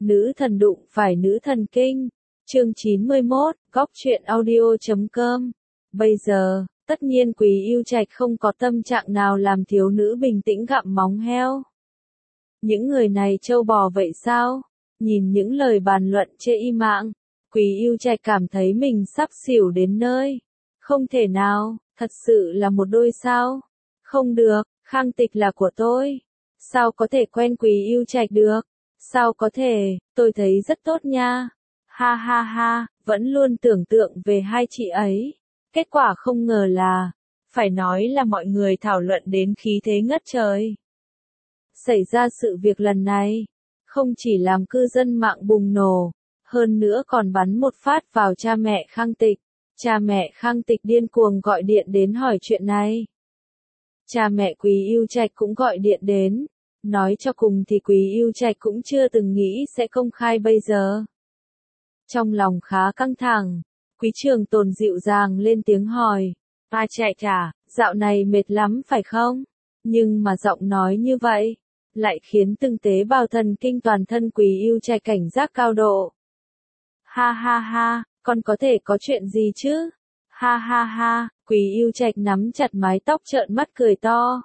Nữ thần đụng phải nữ thần kinh. Chương 91, góc truyện audio.com. Bây giờ, tất nhiên Quý Yêu Trạch không có tâm trạng nào làm thiếu nữ bình tĩnh gặm móng heo. Những người này trâu bò vậy sao? Nhìn những lời bàn luận chê y mạng, Quý Yêu Trạch cảm thấy mình sắp xỉu đến nơi. Không thể nào, thật sự là một đôi sao? Không được, Khang Tịch là của tôi. Sao có thể quen Quý Yêu Trạch được? Sao có thể, tôi thấy rất tốt nha. Ha ha ha, vẫn luôn tưởng tượng về hai chị ấy. Kết quả không ngờ là, phải nói là mọi người thảo luận đến khí thế ngất trời. Xảy ra sự việc lần này, không chỉ làm cư dân mạng bùng nổ, hơn nữa còn bắn một phát vào cha mẹ Khang Tịch. Cha mẹ Khang Tịch điên cuồng gọi điện đến hỏi chuyện này. Cha mẹ Quý Yêu Trạch cũng gọi điện đến. Nói cho cùng thì Quý Yêu Trạch cũng chưa từng nghĩ sẽ công khai bây giờ. Trong lòng khá căng thẳng, Quý Trường Tồn dịu dàng lên tiếng hỏi. A Trạch à, dạo này mệt lắm phải không? Nhưng mà giọng nói như vậy, lại khiến từng tế bào thần kinh toàn thân Quý Yêu Trạch cảnh giác cao độ. Ha ha ha, con có thể có chuyện gì chứ? Ha ha ha, Quý Yêu Trạch nắm chặt mái tóc trợn mắt cười to.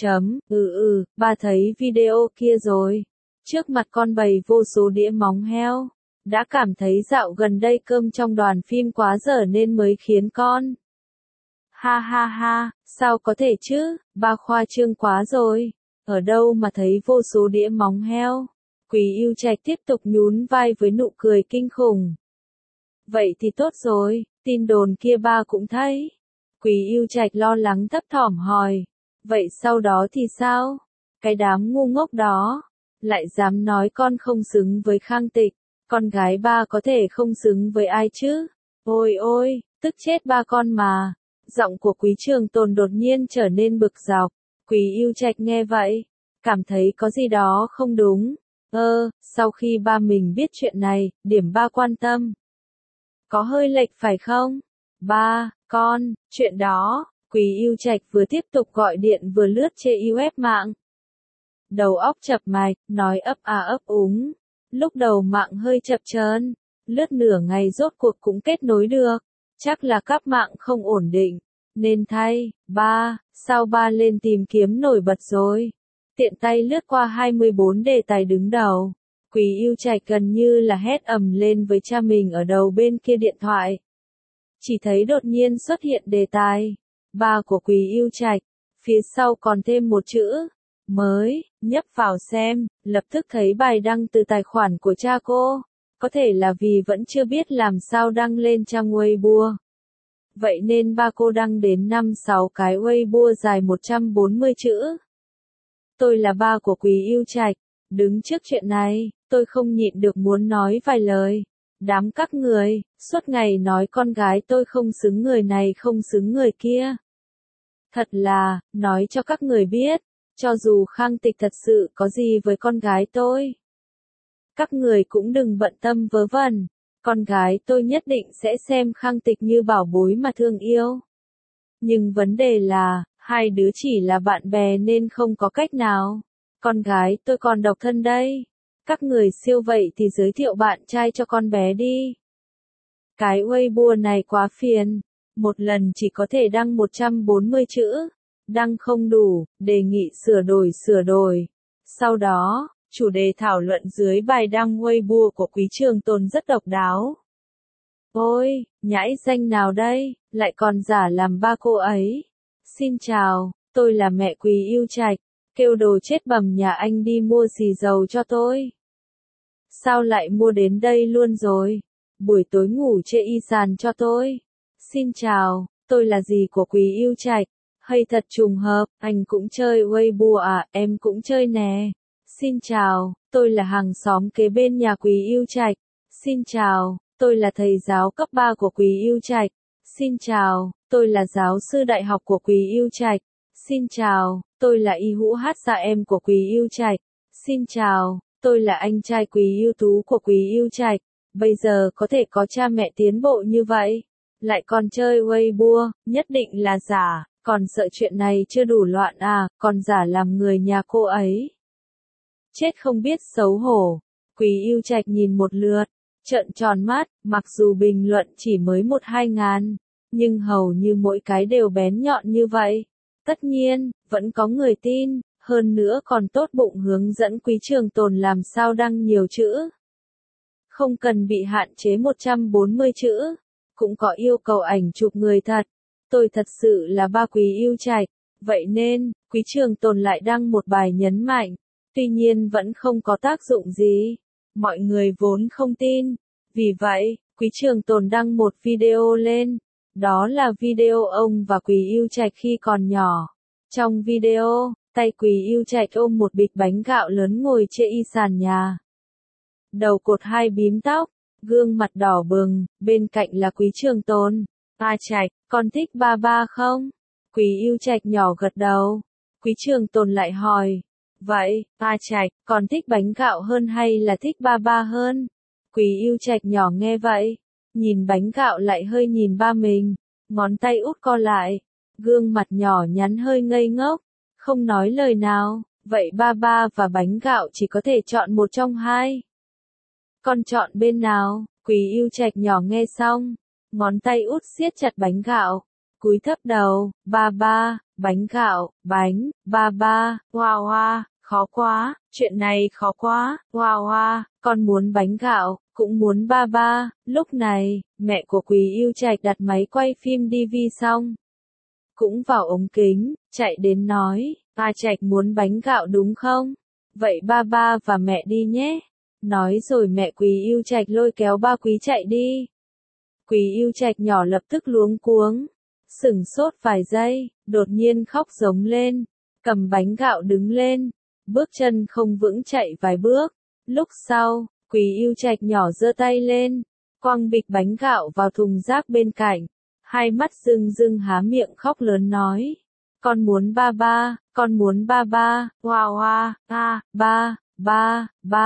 Ba thấy video kia rồi. Trước mặt con bày vô số đĩa móng heo. Đã cảm thấy dạo gần đây cơm trong đoàn phim quá dở nên mới khiến con. Ha ha ha, sao có thể chứ, ba khoa trương quá rồi. Ở đâu mà thấy vô số đĩa móng heo. Quý Yêu Trạch tiếp tục nhún vai với nụ cười kinh khủng. Vậy thì tốt rồi, tin đồn kia ba cũng thấy. Quý Yêu Trạch lo lắng thấp thỏm hỏi. Vậy sau đó thì sao? Cái đám ngu ngốc đó, lại dám nói con không xứng với Khang Tịch, con gái ba có thể không xứng với ai chứ? Ôi ôi, tức chết ba con mà. Giọng của Quý Trường Tồn đột nhiên trở nên bực dọc. Quý Yêu Trạch nghe vậy, cảm thấy có gì đó không đúng. Sau khi ba mình biết chuyện này, điểm ba quan tâm. Có hơi lệch phải không? Ba, con, chuyện đó. Quý Yêu Trạch vừa tiếp tục gọi điện vừa lướt trên web mạng. Đầu óc chập mạch, nói ấp a ấp úng. Lúc đầu mạng hơi chập chờn, lướt nửa ngày rốt cuộc cũng kết nối được. Chắc là cáp mạng không ổn định. Nên thay, sao ba lên tìm kiếm nổi bật rồi. Tiện tay lướt qua 24 đề tài đứng đầu. Quý Yêu Trạch gần như là hét ầm lên với cha mình ở đầu bên kia điện thoại. Chỉ thấy đột nhiên xuất hiện đề tài. Ba của Quý Yêu Trạch, phía sau còn thêm một chữ, mới, nhấp vào xem, lập tức thấy bài đăng từ tài khoản của cha cô, có thể là vì vẫn chưa biết làm sao đăng lên trang Weibo. Vậy nên ba cô đăng đến 5-6 cái Weibo dài 140 chữ. Tôi là ba của Quý Yêu Trạch, đứng trước chuyện này, tôi không nhịn được muốn nói vài lời. Đám các người, suốt ngày nói con gái tôi không xứng người này không xứng người kia. Thật là, nói cho các người biết, cho dù Khang Tịch thật sự có gì với con gái tôi. Các người cũng đừng bận tâm vớ vẩn, con gái tôi nhất định sẽ xem Khang Tịch như bảo bối mà thương yêu. Nhưng vấn đề là, hai đứa chỉ là bạn bè nên không có cách nào. Con gái tôi còn độc thân đây. Các người siêu vậy thì giới thiệu bạn trai cho con bé đi. Cái Weibo này quá phiền. Một lần chỉ có thể đăng 140 chữ. Đăng không đủ, đề nghị sửa đổi. Sau đó, chủ đề thảo luận dưới bài đăng Weibo của Quý Trường Tồn rất độc đáo. Ôi, nhãi danh nào đây, lại còn giả làm ba cô ấy. Xin chào, tôi là mẹ Quý Yêu Trạch. Kêu đồ chết bầm nhà anh đi mua xì dầu cho tôi. Sao lại mua đến đây luôn rồi? Buổi tối ngủ trên y sàn cho tôi. Xin chào, tôi là dì của Quý Yêu Trạch. Hay thật trùng hợp, anh cũng chơi Weibo à, em cũng chơi nè. Xin chào, tôi là hàng xóm kế bên nhà Quý Yêu Trạch. Xin chào, tôi là thầy giáo cấp 3 của Quý Yêu Trạch. Xin chào, tôi là giáo sư đại học của Quý Yêu Trạch. Xin chào, tôi là Y Hữu Hát Dạ em của Quý Yêu Trạch. Xin chào, tôi là anh trai Quý ưu tú của Quý Yêu Trạch. Bây giờ có thể có cha mẹ tiến bộ như vậy, lại còn chơi Weibo, nhất định là giả, còn sợ chuyện này chưa đủ loạn à, còn giả làm người nhà cô ấy. Chết không biết xấu hổ. Quý Yêu Trạch nhìn một lượt, trợn tròn mắt, mặc dù bình luận chỉ mới 1-2 ngàn, nhưng hầu như mỗi cái đều bén nhọn như vậy. Tất nhiên, vẫn có người tin, hơn nữa còn tốt bụng hướng dẫn Quý Trường Tồn làm sao đăng nhiều chữ. Không cần bị hạn chế 140 chữ, cũng có yêu cầu ảnh chụp người thật. Tôi thật sự là ba Quý Yêu Trạch, vậy nên, Quý Trường Tồn lại đăng một bài nhấn mạnh, tuy nhiên vẫn không có tác dụng gì. Mọi người vốn không tin, vì vậy, Quý Trường Tồn đăng một video lên, đó là video ông và Quý Yêu Trạch khi còn nhỏ. Trong video, tay Quý Yêu Trạch ôm một bịch bánh gạo lớn ngồi trên sàn nhà. Đầu cột hai bím tóc, gương mặt đỏ bừng, bên cạnh là Quý Trường Tồn. A Trạch, con thích ba ba không? Quý Yêu Trạch nhỏ gật đầu. Quý Trường Tồn lại hỏi, vậy, A Trạch, con thích bánh gạo hơn hay là thích ba ba hơn? Quý Yêu Trạch nhỏ nghe vậy, nhìn bánh gạo lại hơi nhìn ba mình, ngón tay út co lại, gương mặt nhỏ nhắn hơi ngây ngốc, không nói lời nào, vậy ba ba và bánh gạo chỉ có thể chọn một trong hai. Con chọn bên nào? Quý Yêu Trạch nhỏ nghe xong, ngón tay út siết chặt bánh gạo, cúi thấp đầu, ba ba, bánh gạo, bánh, ba ba, wow wow, khó quá, chuyện này khó quá, wow wow, con muốn bánh gạo, cũng muốn ba ba. Lúc này, mẹ của Quý Yêu Trạch đặt máy quay phim DV xong, cũng vào ống kính, chạy đến nói, A Trạch muốn bánh gạo đúng không? Vậy ba ba và mẹ đi nhé. Nói rồi mẹ Quý Yêu Trạch lôi kéo ba Quý chạy đi. Quý Yêu Trạch nhỏ lập tức luống cuống, sửng sốt vài giây, đột nhiên khóc giống lên, cầm bánh gạo đứng lên, bước chân không vững chạy vài bước. Lúc sau, Quý Yêu Trạch nhỏ giơ tay lên, quăng bịch bánh gạo vào thùng rác bên cạnh, hai mắt rưng rưng há miệng khóc lớn nói, con muốn ba ba, con muốn ba ba, wow wow, ba. Ba,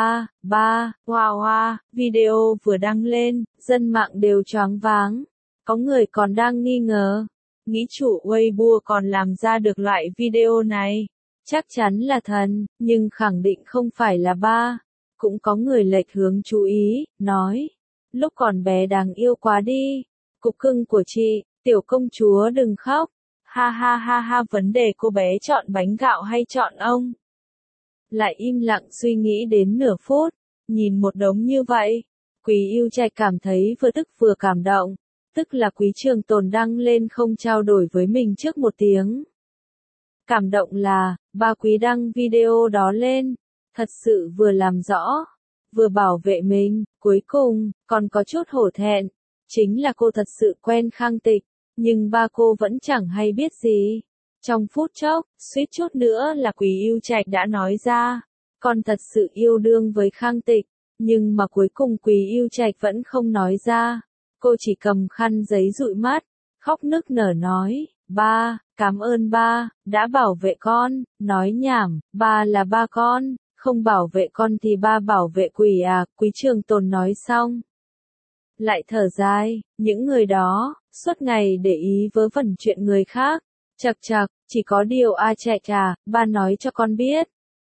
wow wow, video vừa đăng lên, dân mạng đều choáng váng. Có người còn đang nghi ngờ, nghĩ chủ Weibo còn làm ra được loại video này. Chắc chắn là thần, nhưng khẳng định không phải là ba. Cũng có người lệch hướng chú ý, nói, lúc còn bé đáng yêu quá đi. Cục cưng của chị, tiểu công chúa đừng khóc. Ha ha ha ha, vấn đề cô bé chọn bánh gạo hay chọn ông? Lại im lặng suy nghĩ đến nửa phút, nhìn một đống như vậy, Quý Yêu Trạch cảm thấy vừa tức vừa cảm động, tức là Quý Trường Tồn đăng lên không trao đổi với mình trước một tiếng. Cảm động là, ba Quý đăng video đó lên, thật sự vừa làm rõ, vừa bảo vệ mình, cuối cùng, còn có chút hổ thẹn, chính là cô thật sự quen Khang Tịch, nhưng ba cô vẫn chẳng hay biết gì. Trong phút chốc, suýt chút nữa là Quý Yêu Trạch đã nói ra, con thật sự yêu đương với Khang Tịch, nhưng mà cuối cùng Quý Yêu Trạch vẫn không nói ra. Cô chỉ cầm khăn giấy dụi mắt, khóc nức nở nói, ba, cảm ơn ba, đã bảo vệ con, nói nhảm, ba là ba con, không bảo vệ con thì ba bảo vệ quỷ à, Quý Trường Tồn nói xong. Lại thở dài, những người đó, suốt ngày để ý vớ vẩn chuyện người khác. Chật chật, chỉ có điều A Trạch à, ba nói cho con biết.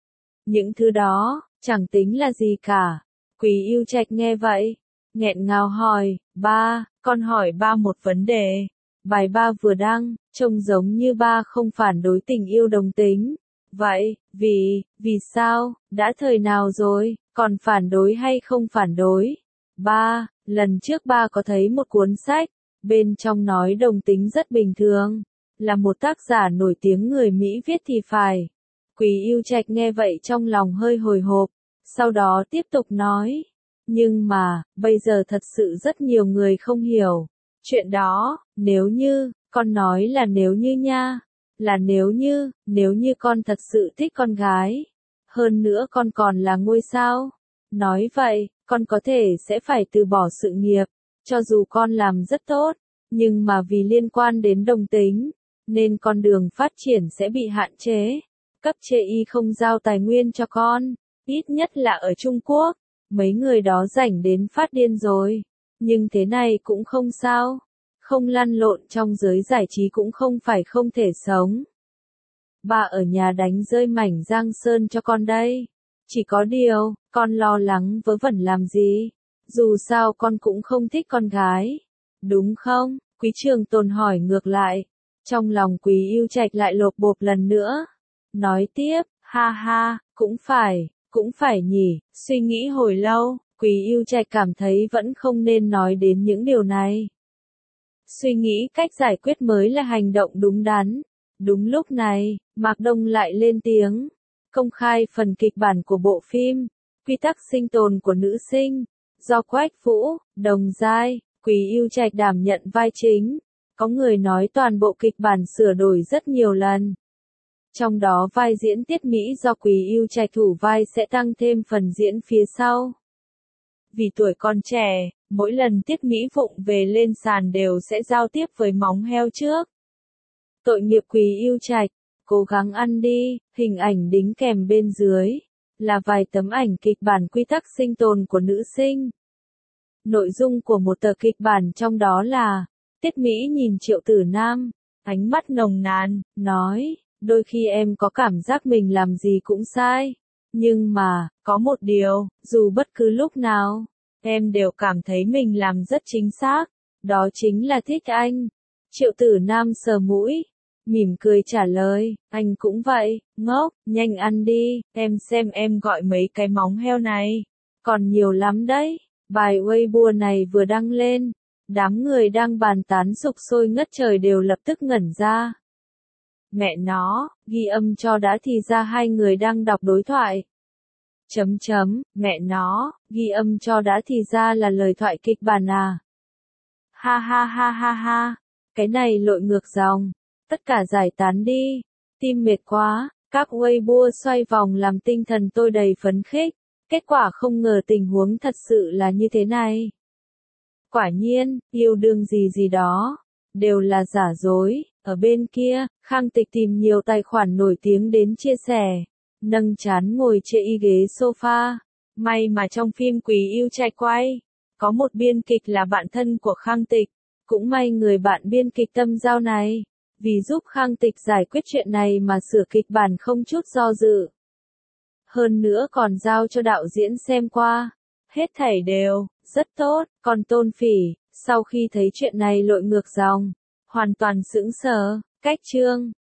Những thứ đó, chẳng tính là gì cả. Quý Yêu Trạch nghe vậy, nghẹn ngào hỏi, ba, con hỏi ba một vấn đề. Bài ba vừa đăng, trông giống như ba không phản đối tình yêu đồng tính. Vậy, vì sao, đã thời nào rồi, còn phản đối hay không phản đối? Ba, lần trước ba có thấy một cuốn sách, bên trong nói đồng tính rất bình thường. Là một tác giả nổi tiếng người Mỹ viết thì phải. Quý Yêu Trạch nghe vậy trong lòng hơi hồi hộp, sau đó tiếp tục nói. Nhưng mà, bây giờ thật sự rất nhiều người không hiểu. Chuyện đó, nếu như, con nói là nếu như nha. Là nếu như con thật sự thích con gái. Hơn nữa con còn là ngôi sao. Nói vậy, con có thể sẽ phải từ bỏ sự nghiệp. Cho dù con làm rất tốt, nhưng mà vì liên quan đến đồng tính, nên con đường phát triển sẽ bị hạn chế. Cấp trên y không giao tài nguyên cho con, ít nhất là ở Trung Quốc, mấy người đó rảnh đến phát điên rồi. Nhưng thế này cũng không sao, không lăn lộn trong giới giải trí cũng không phải không thể sống. Ba ở nhà đánh rơi mảnh Giang Sơn cho con đây. Chỉ có điều, con lo lắng vớ vẩn làm gì? Dù sao con cũng không thích con gái. Đúng không? Quý Trường Tồn hỏi ngược lại. Trong lòng Quý Ưu Trạch lại lộp bộp lần nữa. Nói tiếp, ha ha, cũng phải nhỉ. Suy nghĩ hồi lâu, Quý Ưu Trạch cảm thấy vẫn không nên nói đến những điều này. Suy nghĩ cách giải quyết mới là hành động đúng đắn. Đúng lúc này, Mạc Đông lại lên tiếng. Công khai phần kịch bản của bộ phim, Quy tắc sinh tồn của nữ sinh, do Quách Vũ, Đồng Giai, Quý Ưu Trạch đảm nhận vai chính. Có người nói toàn bộ kịch bản sửa đổi rất nhiều lần. Trong đó vai diễn Tiết Mỹ do Quý Ưu Trạch thủ vai sẽ tăng thêm phần diễn phía sau. Vì tuổi còn trẻ, mỗi lần Tiết Mỹ vụng về lên sàn đều sẽ giao tiếp với móng heo trước. Tội nghiệp Quý Ưu Trạch, cố gắng ăn đi, hình ảnh đính kèm bên dưới là vài tấm ảnh kịch bản quy tắc sinh tồn của nữ sinh. Nội dung của một tờ kịch bản trong đó là, Tiết Mỹ nhìn Triệu Tử Nam, ánh mắt nồng nàn, nói, đôi khi em có cảm giác mình làm gì cũng sai. Nhưng mà, có một điều, dù bất cứ lúc nào, em đều cảm thấy mình làm rất chính xác, đó chính là thích anh. Triệu Tử Nam sờ mũi, mỉm cười trả lời, anh cũng vậy, ngốc, nhanh ăn đi, em xem em gọi mấy cái móng heo này. Còn nhiều lắm đấy. Bài Weibo này vừa đăng lên, đám người đang bàn tán sục sôi ngất trời đều lập tức ngẩn ra. Mẹ nó, ghi âm cho đã thì ra hai người đang đọc đối thoại. Mẹ nó, ghi âm cho đã thì ra là lời thoại kịch bản à. Ha ha ha ha ha, cái này lội ngược dòng, tất cả giải tán đi, tim mệt quá, các Weibo xoay vòng làm tinh thần tôi đầy phấn khích. Kết quả không ngờ tình huống thật sự là như thế này. Quả nhiên, yêu đương gì đó, đều là giả dối. Ở bên kia, Khang Tịch tìm nhiều tài khoản nổi tiếng đến chia sẻ, nâng trán ngồi chê y ghế sofa. May mà trong phim Quý Ưu Trạch quay, có một biên kịch là bạn thân của Khang Tịch. Cũng may người bạn biên kịch tâm giao này, vì giúp Khang Tịch giải quyết chuyện này mà sửa kịch bản không chút do dự. Hơn nữa còn giao cho đạo diễn xem qua. Hết thảy đều, rất tốt, còn Tôn Phỉ, sau khi thấy chuyện này lội ngược dòng, hoàn toàn sững sờ, cách chương.